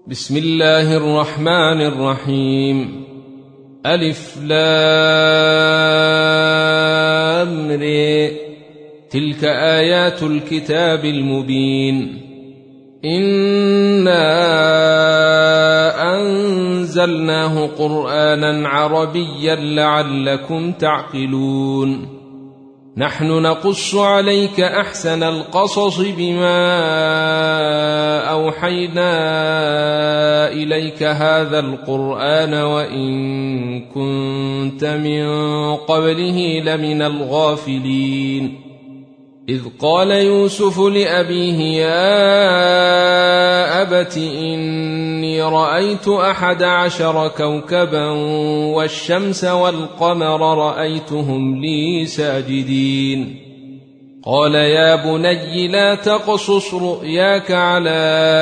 بسم الله الرحمن الرحيم. ألف لام ر. تلك آيات الكتاب المبين. إنا أنزلناه قرآنا عربيا لعلكم تعقلون. نحن نقص عليك أحسن القصص بما أوحينا إليك هذا القرآن وإن كنت من قبله لمن الغافلين. إذ قال يوسف لأبيه يا أبت إني رأيت 11 كوكبا والشمس والقمر رأيتهم لي ساجدين. قال يا بني لا تقصص رؤياك على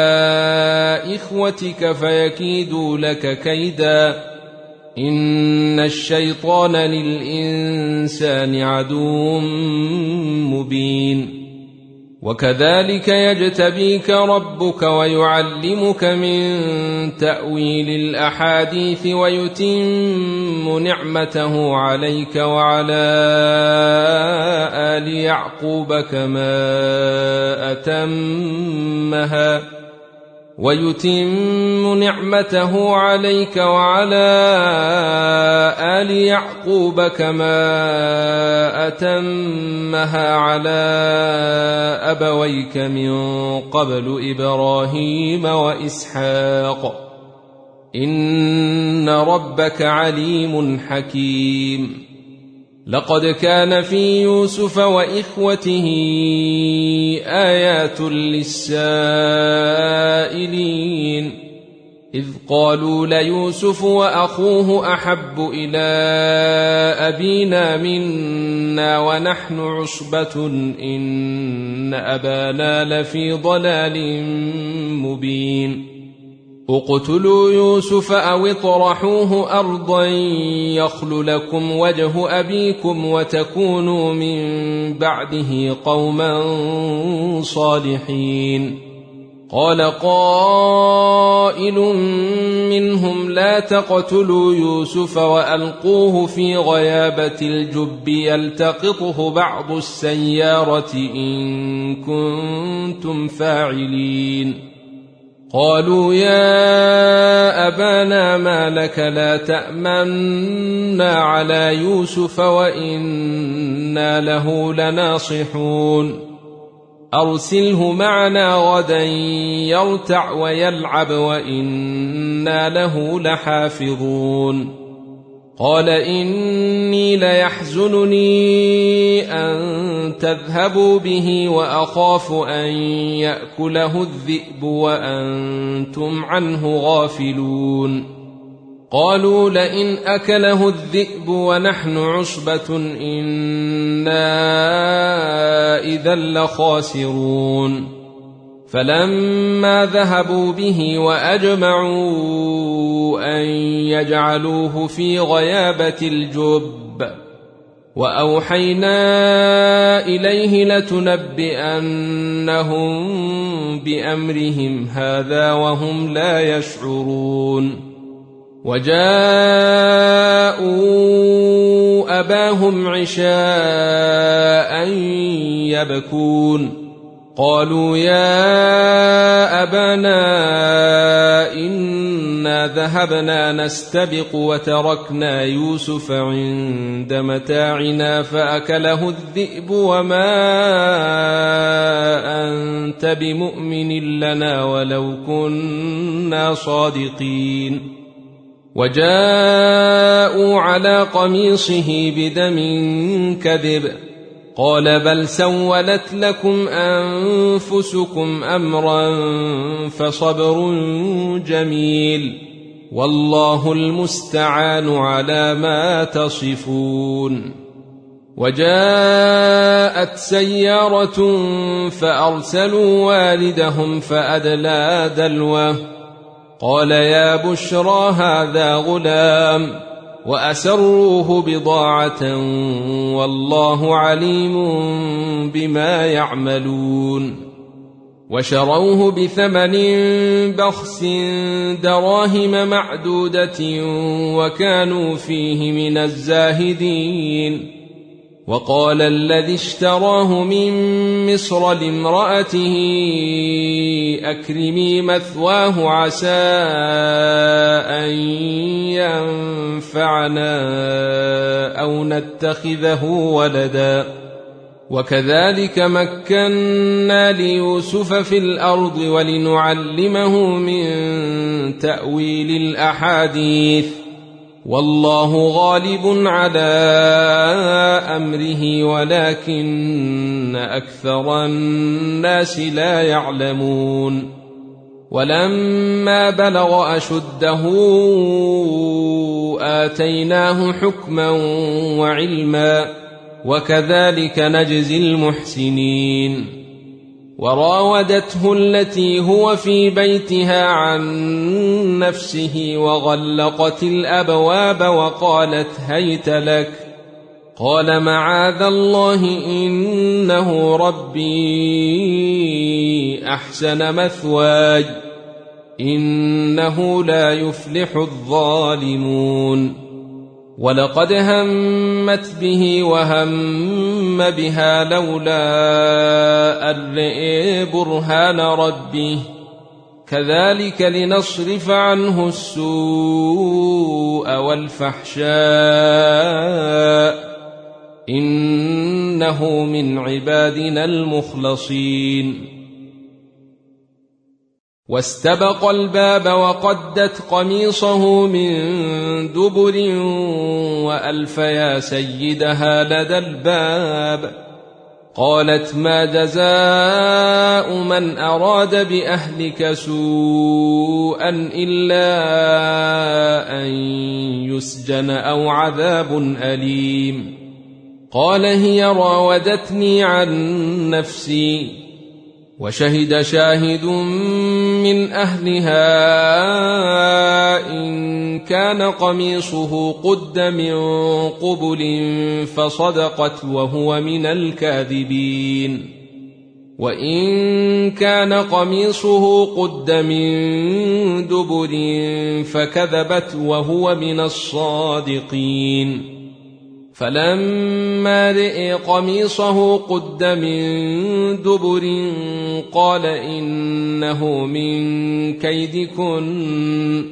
إخوتك فيكيدوا لك كيدا إن الشيطان للإنسان عدو مبين. وكذلك يجتبيك ربك ويعلمك من تأويل الأحاديث ويتم نعمته عليك وعلى آل يعقوب كما أتمها على أبويك من قبل إبراهيم وإسحاق إن ربك عليم حكيم. لقد كان في يوسف وإخوته آيات للسائلين إذ قالوا ليوسف وأخوه أحب إلى أبينا منا ونحن عصبة إن أبانا لفي ضلال مبين. اقتلوا يوسف أو اطرحوه أرضا يخل لكم وجه أبيكم وتكونوا من بعده قوما صالحين. قال قائل منهم لا تقتلوا يوسف وألقوه في غيابة الجب يلتقطه بعض السيارة إن كنتم فاعلين. قالوا يا أبانا ما لك لا تأمنا على يوسف وإنا له لناصحون. أرسله معنا غدا يرتع ويلعب وإنا له لحافظون. قال إني ليحزنني أن تذهبوا به وأخاف أن يأكله الذئب وأنتم عنه غافلون. قالوا لئن أكله الذئب ونحن عصبة إنا إذا لخاسرون. فلما ذهبوا به وأجمعوا أن يجعلوه في غيابة الجب وأوحينا إليه لتنبئنهم بأمرهم هذا وهم لا يشعرون. وجاءوا أباهم عشاء يبكون. قالوا يا أبانا إنا ذهبنا نستبق وتركنا يوسف عند متاعنا فأكله الذئب وما أنت بمؤمن لنا ولو كنا صادقين. وجاءوا على قميصه بدم كذب قال بل سولت لكم أنفسكم أمرا فصبر جميل والله المستعان على ما تصفون. وجاءت سيارة فأرسلوا والدهم فأدلى دلوه قال يا بشرى هذا غلام وأسروه بضاعة والله عليم بما يعملون. وشروه بثمن بخس دراهم معدودة وكانوا فيه من الزاهدين. وقال الذي اشتراه من مصر لامرأته أكرمي مثواه عسى أن ينفعنا أو نتخذه ولدا وكذلك مكنا ليوسف في الأرض ولنعلمه من تأويل الأحاديث والله غالب على أمره ولكن أكثر الناس لا يعلمون. ولما بلغ أشده آتيناه حكما وعلما وكذلك نجزي المحسنين. وراودته التي هو في بيتها عن نفسه وغلقت الأبواب وقالت هيت لك قال معاذ الله إنه ربي أحسن مثواي إنه لا يفلح الظالمون. ولقد همت به وهم بها لولا أن رأى برهان ربه كذلك لنصرف عنه السوء والفحشاء إنه من عبادنا المخلصين. واستبق الباب وقدت قميصه من دبر وألف يا سيدها لدى الباب قالت ما جزاء من أراد بأهلك سوءا إلا أن يسجن أو عذاب أليم. قال هي راودتني عن نفسي وشهد شاهد من أهلها إن كان قميصه قد من قبل فصدقت وهو من الكاذبين وإن كان قميصه قد من دبر فكذبت وهو من الصادقين. فلما رئ قميصه قد من دبر قال إنه من كيدكن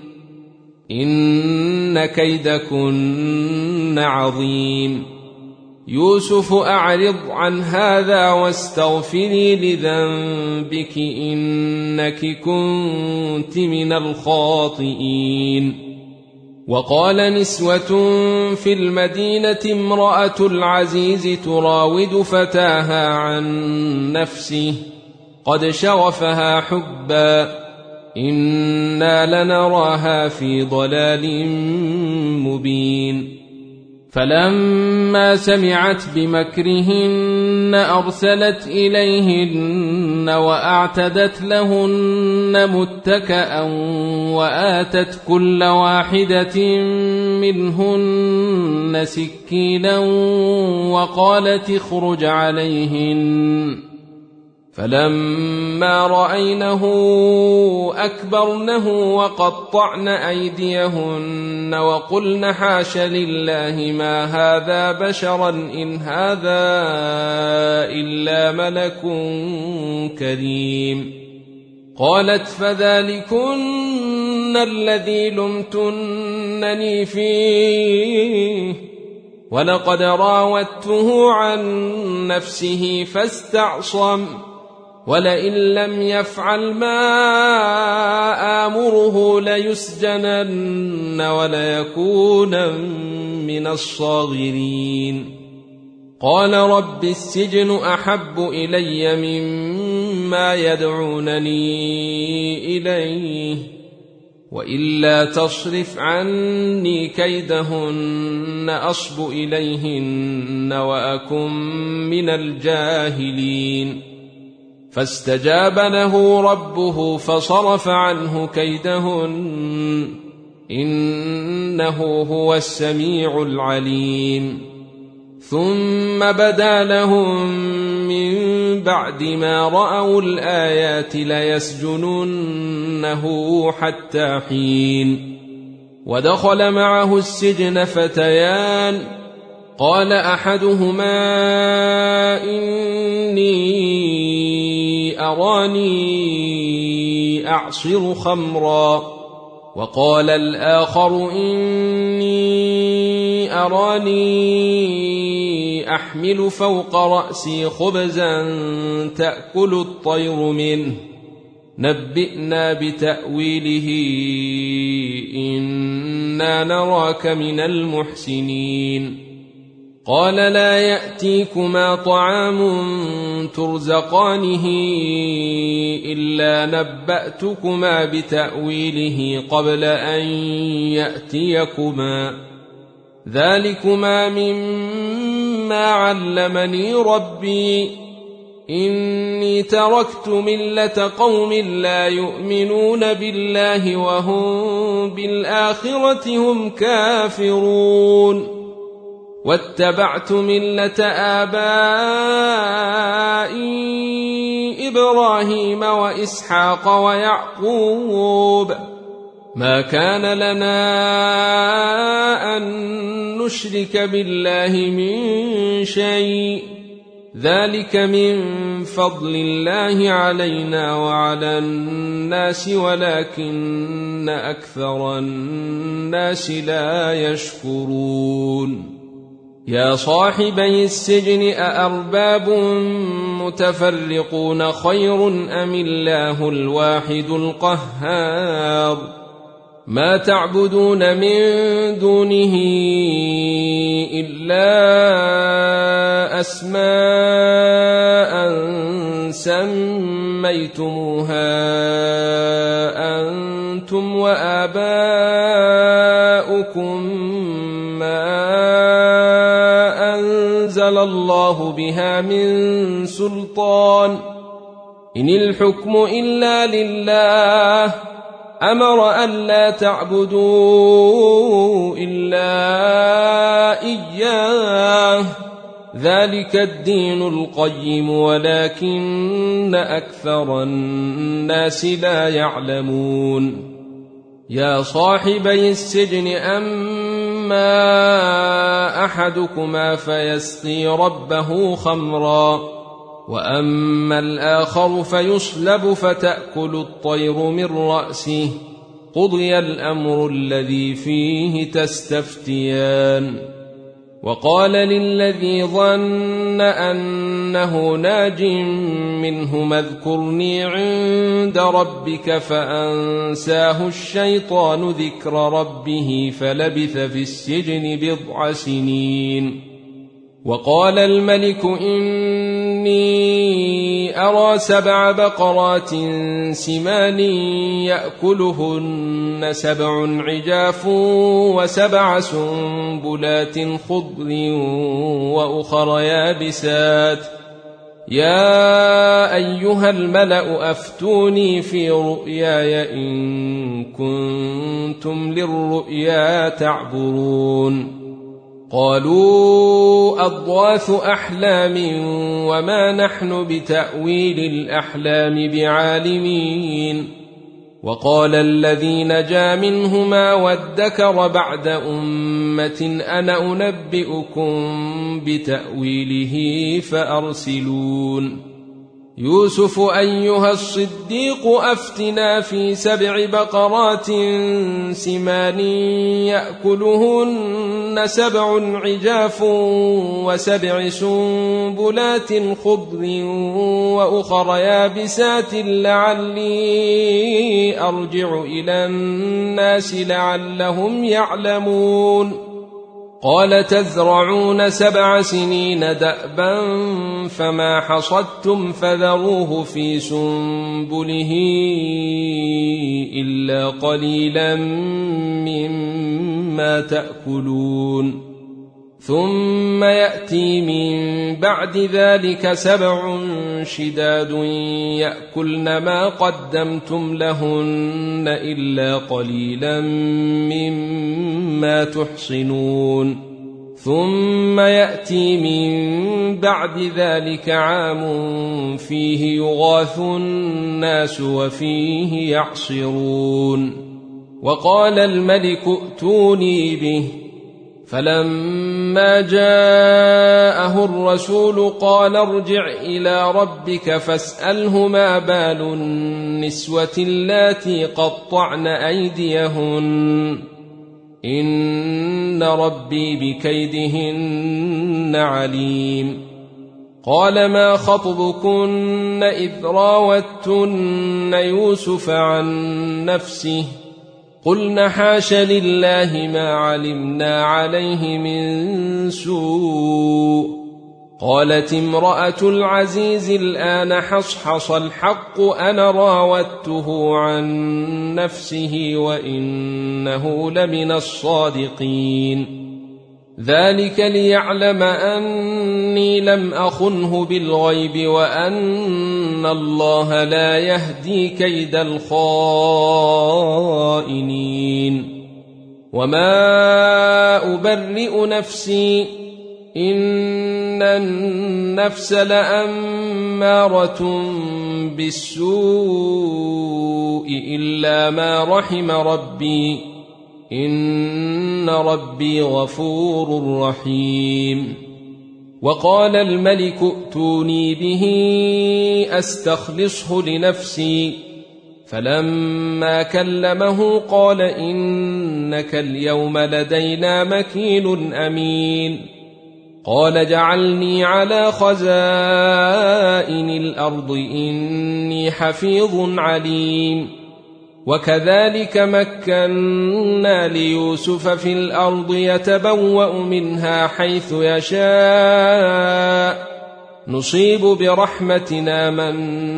إن كيدكن عظيم. يوسف أعرض عن هذا واستغفري لذنبك إنك كنت من الخاطئين. وقال نسوة في المدينة امرأة العزيز تراود فتاها عن نفسه قد شغفها حبا إنا لنراها في ضلال مبين. فلما سمعت بمكرهن أرسلت إليهن وأعتدت لهن متكأ وآتت كل واحدة منهن سكينا وقالت اخرج عليهن. فلما رأينه أكبرنه وقطعن أيديهن وقلن حاش لله ما هذا بشرا إن هذا إلا ملك كريم. قالت فذلكن الذي لمتنني فيه ولقد راودته عن نفسه فاستعصم ولئن لم يفعل ما آمره ليسجنن وليكونن من الصاغرين. قال رب السجن أحب إلي مما يدعونني إليه وإلا تصرف عني كيدهن أصب إليهن وأكن من الجاهلين. فاستجاب له ربه فصرف عنه كيدهن إنه هو السميع العليم. ثم بدا لهم من بعد ما رأوا الآيات ليسجننه حتى حين. ودخل معه السجن فتيان، قال أحدهما إني أراني أعصر خمرا، وقال الآخر إني أراني أحمل فوق رأسي خبزا تأكل الطير منه، نبئنا بتأويله إنا نراك من المحسنين. قال لا يأتيكما طعام ترزقانه إلا نبأتكما بتأويله قبل أن يأتيكما، ذلكما مما علمني ربي، إني تركت ملة قوم لا يؤمنون بالله وهم بالآخرة هم كافرون، واتبعت ملة آبائي إبراهيم وإسحاق ويعقوب، ما كان لنا أن نشرك بالله من شيء، ذلك من فضل الله علينا وعلى الناس ولكن أكثر الناس لا يشكرون. يا صاحبي السجن أأرباب متفرقون خير أم الله الواحد القهار؟ ما تعبدون من دونه إلا أسماء سميتموها أنتم وآباؤكم ما أنزل الله بها من سلطان، إن الحكم إلا لله، أمر ألا تعبدوا إلا إياه، ذلك الدين القيم ولكن أكثر الناس لا يعلمون. يا صاحبي السجن أما أحدكما فيسقي ربه خمرا، وأما الآخر فيصلب فتأكل الطير من رأسه، قضي الأمر الذي فيه تستفتيان. وقال للذي ظن أنه ناج منهما اذكرني عند ربك فأنساه الشيطان ذكر ربه فلبث في السجن 9 سنين. وقال الملك إني أرى 7 بقرات سمان يأكلهن 7 عجاف و7 سنبلات خضر وأخر يابسات، يا أيها الملأ أفتوني في رؤياي إن كنتم للرؤيا تعبرون. قالوا أضغاث أحلام وما نحن بتأويل الأحلام بعالمين. وقال الذي نجا منهما وادكر بعد أمة أنا أنبئكم بتأويله فأرسلون. يوسف أيها الصديق أفتنا في 7 بقرات سمان يأكلهن 7 عجاف و7 سنبلات خضر وأخر يابسات لعلي أرجع إلى الناس لعلهم يعلمون. قال تزرعون 7 سنين دأبا فما حصدتم فذروه في سنبله إلا قليلا مما تأكلون. ثم يأتي من بعد ذلك 7 شداد يأكلن ما قدمتم لهن إلا قليلا مما تحصنون. ثم يأتي من بعد ذلك عام فيه يغاث الناس وفيه يعصرون. وقال الملك ائتوني به، فلما جاءه الرسول قال ارجع إلى ربك فاسأله ما بال النسوة اللاتي قطعن أيديهن إن ربي بكيدهن عليم. قال ما خطبكن إذ راوتن يوسف عن نفسه قلن حاش لله ما علمنا عليه من سوء. قالت امرأة العزيز الآن حصحص الحق أنا راودته عن نفسه وإنه لمن الصادقين. ذلك ليعلم أني لم أخنه بالغيب وأن الله لا يهدي كيد الخائنين. وما أبرئ نفسي إن النفس لأمارة بالسوء إلا ما رحم ربي إن ربي غفور رحيم. وقال الملك ائتوني به أستخلصه لنفسي، فلما كلمه قال إنك اليوم لدينا مكين أمين. قال اجعلني على خزائن الأرض إني حفيظ عليم. وكذلك مكنا ليوسف في الأرض يتبوأ منها حيث يشاء نصيب برحمتنا من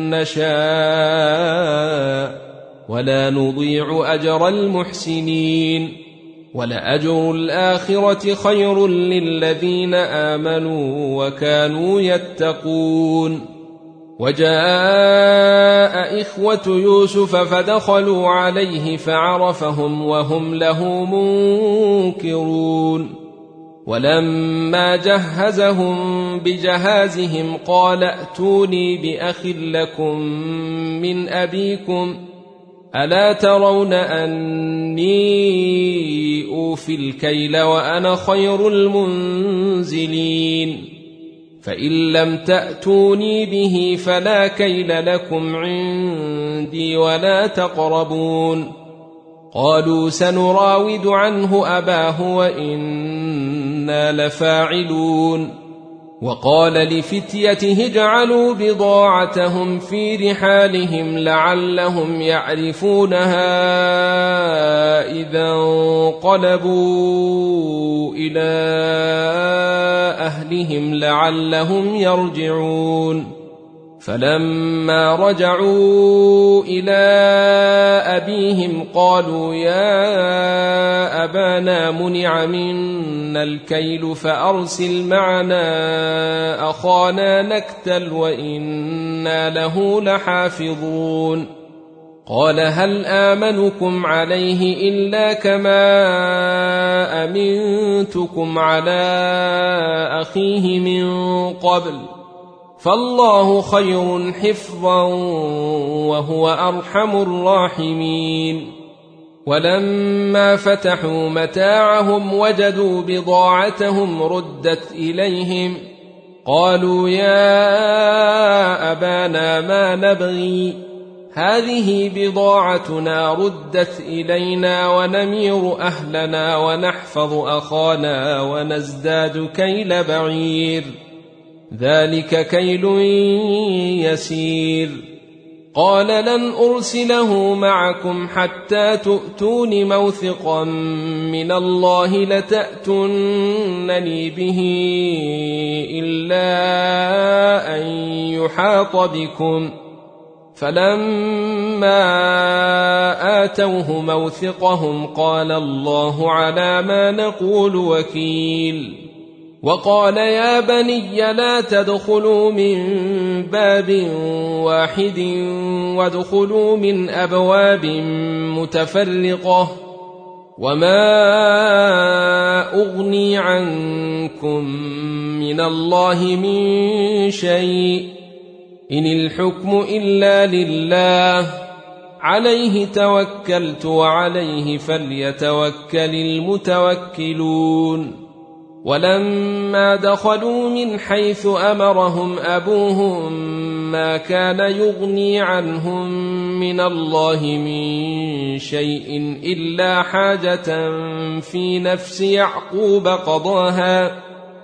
نشاء ولا نضيع أجر المحسنين. ولأجر الآخرة خير للذين آمنوا وكانوا يتقون. وجاء إخوة يوسف فدخلوا عليه فعرفهم وهم له منكرون. ولما جهزهم بجهازهم قال ائتوني بأخ لكم من أبيكم ألا ترون أني أوفي الكيل وأنا خير المنزلين. فإن لم تأتوني به فلا كيل لكم عندي ولا تقربون. قالوا سنراود عنه أباه وإنا لفاعلون. وقال لفتيته اجعلوا بضاعتهم في رحالهم لعلهم يعرفونها إذا انقلبوا إلى أهلهم لعلهم يرجعون. فلما رجعوا إلى أبيهم قالوا يا أبانا منع منا الكيل فأرسل معنا أخانا نكتل وإنا له لحافظون. قال هل آمنكم عليه إلا كما أمنتكم على أخيه من قبل فالله خير حفظا وهو أرحم الراحمين. ولما فتحوا متاعهم وجدوا بضاعتهم ردت إليهم قالوا يا أبانا ما نبغي هذه بضاعتنا ردت إلينا ونمير أهلنا ونحفظ أخانا ونزداد كيل بعير ذلك كيل يسير. قال لن أرسله معكم حتى تؤتون موثقا من الله لتأتونني به إلا أن يحاط بكم. فلما آتوه موثقهم قال الله على ما نقول وكيل. وقال يا بني لا تدخلوا من باب واحد وادخلوا من أبواب متفرقة وما أغني عنكم من الله من شيء إن الحكم إلا لله عليه توكلت وعليه فليتوكل المتوكلون ولما دخلوا من حيث أمرهم أبوهم ما كان يغني عنهم من الله من شيء إلا حاجة في نفس يعقوب قضاها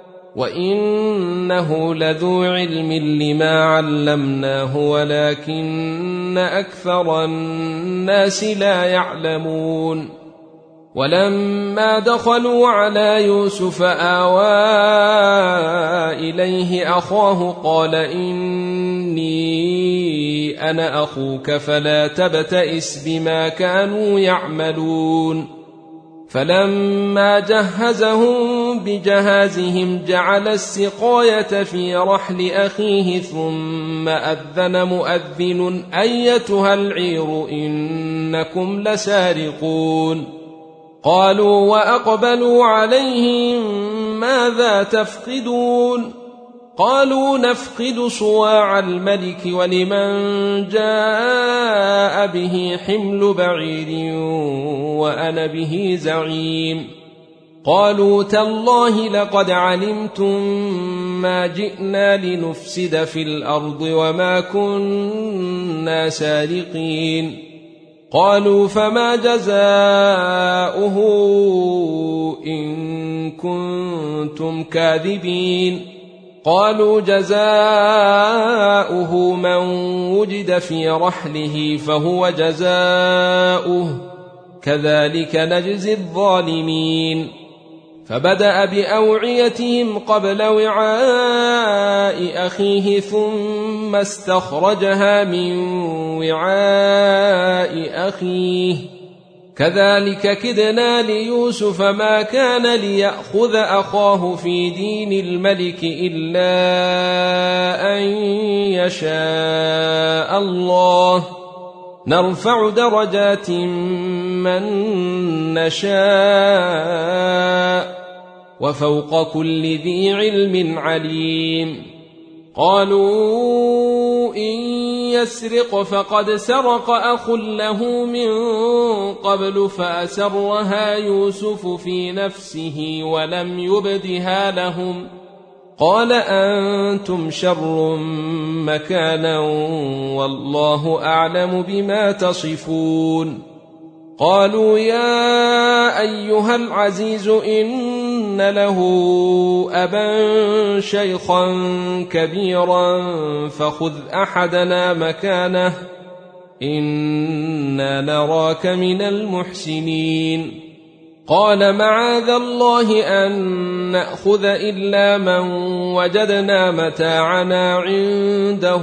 وإنه لذو علم لما علمناه ولكن أكثر الناس لا يعلمون ولما دخلوا على يوسف آوى إليه أخاه قال إني أنا أخوك فلا تبتئس بما كانوا يعملون فلما جهزهم بجهازهم جعل السقاية في رحل أخيه ثم أذن مؤذن أيتها العير إنكم لسارقون قالوا وأقبلوا عليهم ماذا تفقدون قالوا نفقد صواع الملك ولمن جاء به حمل بعير وأنا به زعيم قالوا تالله لقد علمتم ما جئنا لنفسد في الأرض وما كنا سارقين قالوا فما جزاؤه إن كنتم كاذبين قالوا جزاؤه من وجد في رحله فهو جزاؤه كذلك نجزي الظالمين فبدأ بأوعيتهم قبل وعاء أخيه ثم استخرجها من وعاء أخيه كذلك كدنا ليوسف ما كان ليأخذ أخاه في دين الملك إلا أن يشاء الله نرفع درجات من نشاء وفوق كل ذي علم عليم قالوا إن يسرق فقد سرق أخ له من قبل فأسرها يوسف في نفسه ولم يبدها لهم قال أنتم شر مكانا والله أعلم بما تصفون قالوا يا أيها العزيز إن له أبا شيخا كبيرا فخذ أحدنا مكانه إنا نراك من المحسنين قال معاذ الله أن نأخذ إلا من وجدنا متاعنا عنده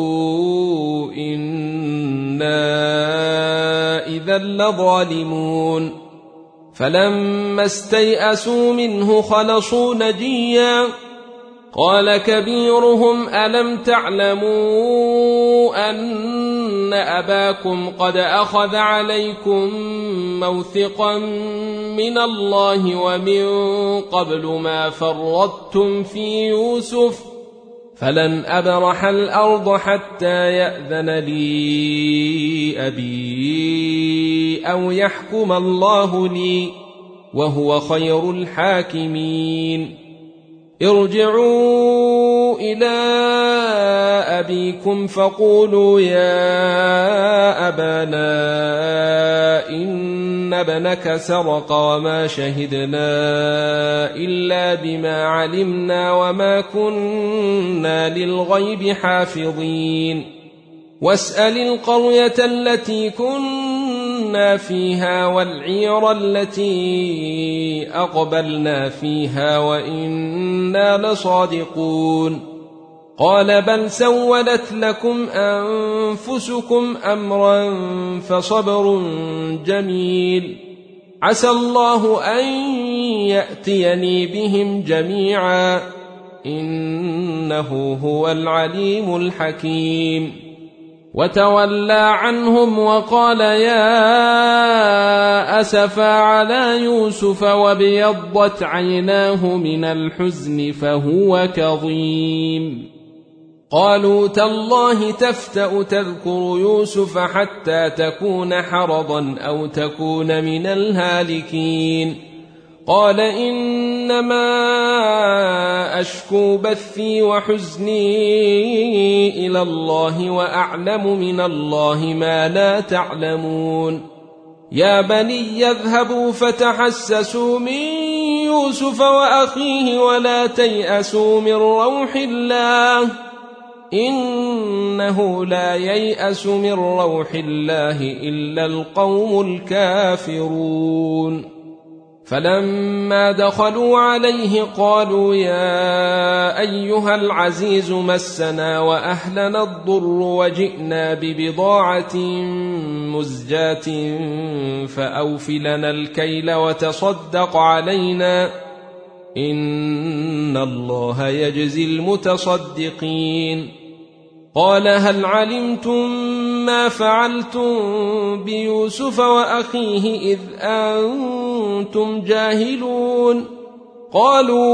إنا إذا لظالمون فلما استيئسوا منه خلصوا نجيا قال كبيرهم ألم تعلموا أن أباكم قد أخذ عليكم موثقا من الله ومن قبل ما فرطتم في يوسف فلن أبرح الأرض حتى يأذن لي أبي أو يحكم الله لي وهو خير الحاكمين ارجعوا إلى أبيكم فقولوا يا أبانا إن ابنك سرق وما شهدنا إلا بما علمنا وما كنا للغيب حافظين واسأل القرية التي كنا فيها والعير التي أقبلنا فيها وإنا لصادقون قال بل سولت لكم أنفسكم أمرا فصبر جميل عسى الله أن يأتيني بهم جميعا إنه هو العليم الحكيم وتولى عنهم وقال يا أسفا على يوسف وابيضت عيناه من الحزن فهو كظيم. قالوا تالله تفتأ تذكر يوسف حتى تكون حرضا أو تكون من الهالكين. قال إنما أشكو بثي وحزني إلى الله وأعلم من الله ما لا تعلمون. يا بني يذهبوا فتحسسوا من يوسف وأخيه ولا تيأسوا من روح الله إنه لا ييأس من روح الله إلا القوم الكافرون. فلما دخلوا عليه قالوا يا أيها العزيز مسنا وأهلنا الضر وجئنا ببضاعة مزجاة فأوف لنا الكيل وتصدق علينا إن الله يجزي المتصدقين. قال هل علمتم ما فعلتم بيوسف وأخيه إذ أنتم جاهلون؟ قالوا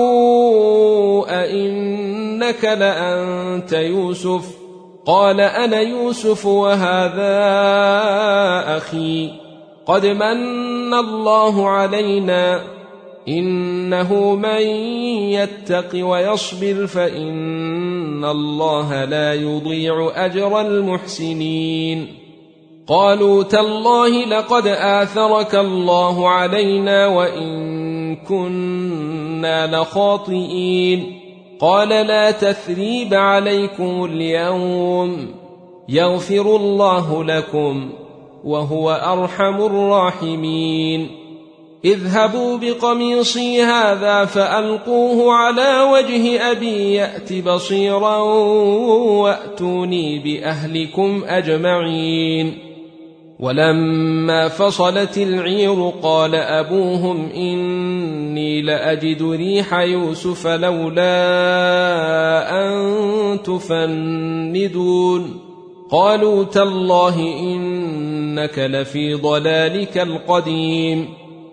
أئنك لأنت يوسف؟ قال أنا يوسف وهذا أخي قد من الله علينا إنه من يتق ويصبر فإن الله لا يضيع أجر المحسنين. قالوا تالله لقد آثرك الله علينا وإن كنا لخاطئين. قال لا تثريب عليكم اليوم يغفر الله لكم وهو أرحم الراحمين. اذهبوا بقميصي هذا فألقوه على وجه أبي يأت بصيرا وأتوني بأهلكم أجمعين. ولما فصلت العير قال أبوهم إني لأجد ريح يوسف لولا أن تفندون. قالوا تالله إنك لفي ضلالك القديم.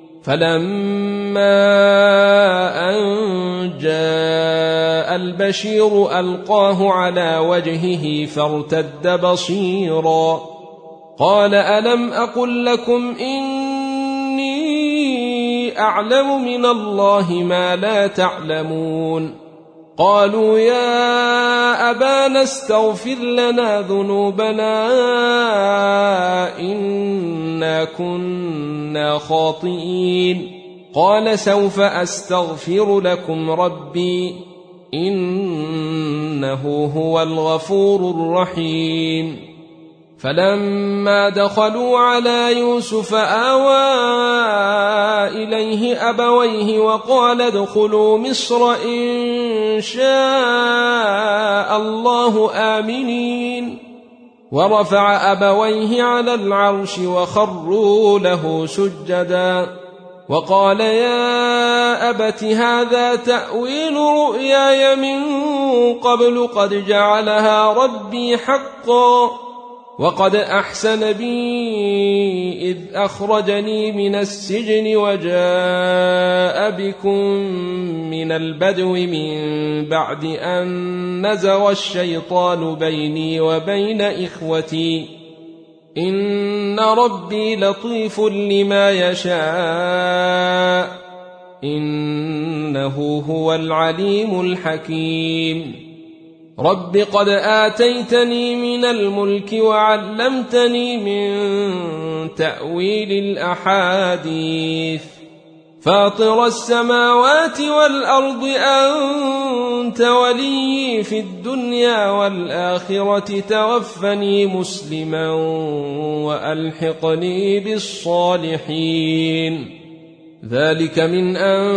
فلما أن جاء البشير ألقاه على وجهه فارتد بصيرا. قال ألم أقل لكم إني أعلم من الله ما لا تعلمون؟ قالوا يا أبانا استغفر لنا ذنوبنا إنا كنا خاطئين. قال سوف أستغفر لكم ربي إنه هو الغفور الرحيم. فلما دخلوا على يوسف آوى إليه أبويه وقال ادخلوا مصر إن شاء الله آمنين. ورفع أبويه على العرش وخروا له سجدا وقال يا أبت هذا تأويل رؤياي من قبل قد جعلها ربي حقا وقد أحسن بي إذ أخرجني من السجن وجاء بكم من البدو من بعد أن نزغ الشيطان بيني وبين إخوتي إن ربي لطيف لما يشاء إنه هو العليم الحكيم. رب قد آتيتني من الملك وعلمتني من تأويل الأحاديث فاطر السماوات والأرض أنت ولي في الدنيا والآخرة توفني مسلما وألحقني بالصالحين. ذلك من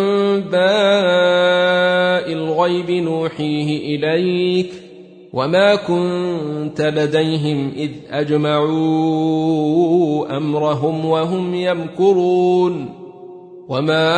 أنباء الغيب نوحيه إليك وما كنت لديهم إذ أجمعوا أمرهم وهم يمكرون وما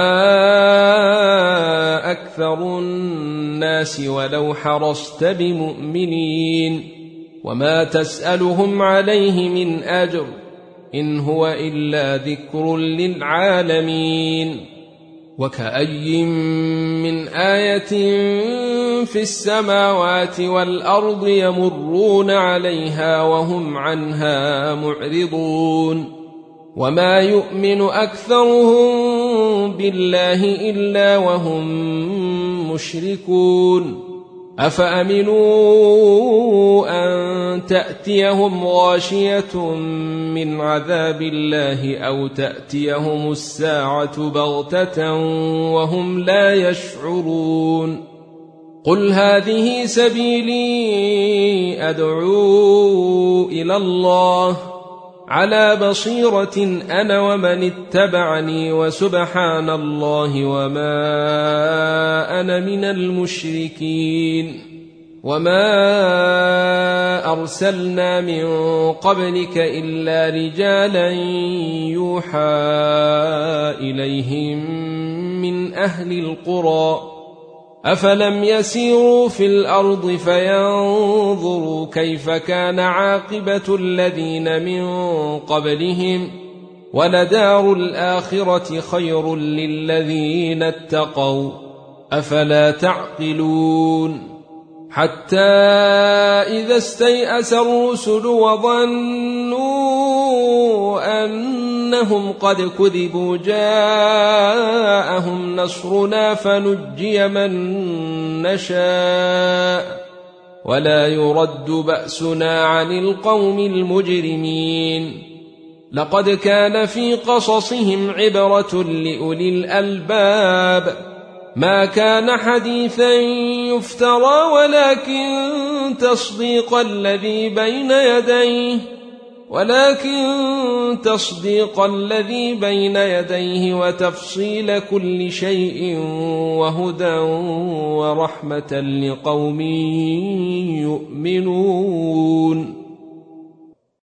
أكثر الناس ولو حرصت بمؤمنين وما تسألهم عليه من أجر إن هو إلا ذكر للعالمين. وكأي من آية في السماوات والأرض يمرون عليها وهم عنها معرضون وما يؤمن أكثرهم بالله إلا وهم مشركون. أفأمنوا أن تأتيهم غاشية من عذاب الله أو تأتيهم الساعة بغتة وهم لا يشعرون. قل هذه سبيلي أدعو إلى الله على بصيرة أنا ومن اتبعني وسبحان الله وما أنا من المشركين. وما أرسلنا من قبلك إلا رجالا يوحى إليهم من أهل القرى أفلم يسيروا في الأرض فينظروا كيف كان عاقبة الذين من قبلهم ولدار الآخرة خير للذين اتقوا أفلا تعقلون. حتى إذا استيأس الرسل وظنوا أنهم قد كذبوا جاءهم نصرنا فنجي من نشاء ولا يرد بأسنا عن القوم المجرمين. لقد كان في قصصهم عبرة لأولي الألباب ما كان حديثا يفترى ولكن تصديق الذي بين يديه وتفصيل كل شيء وهدى ورحمة لقوم يؤمنون.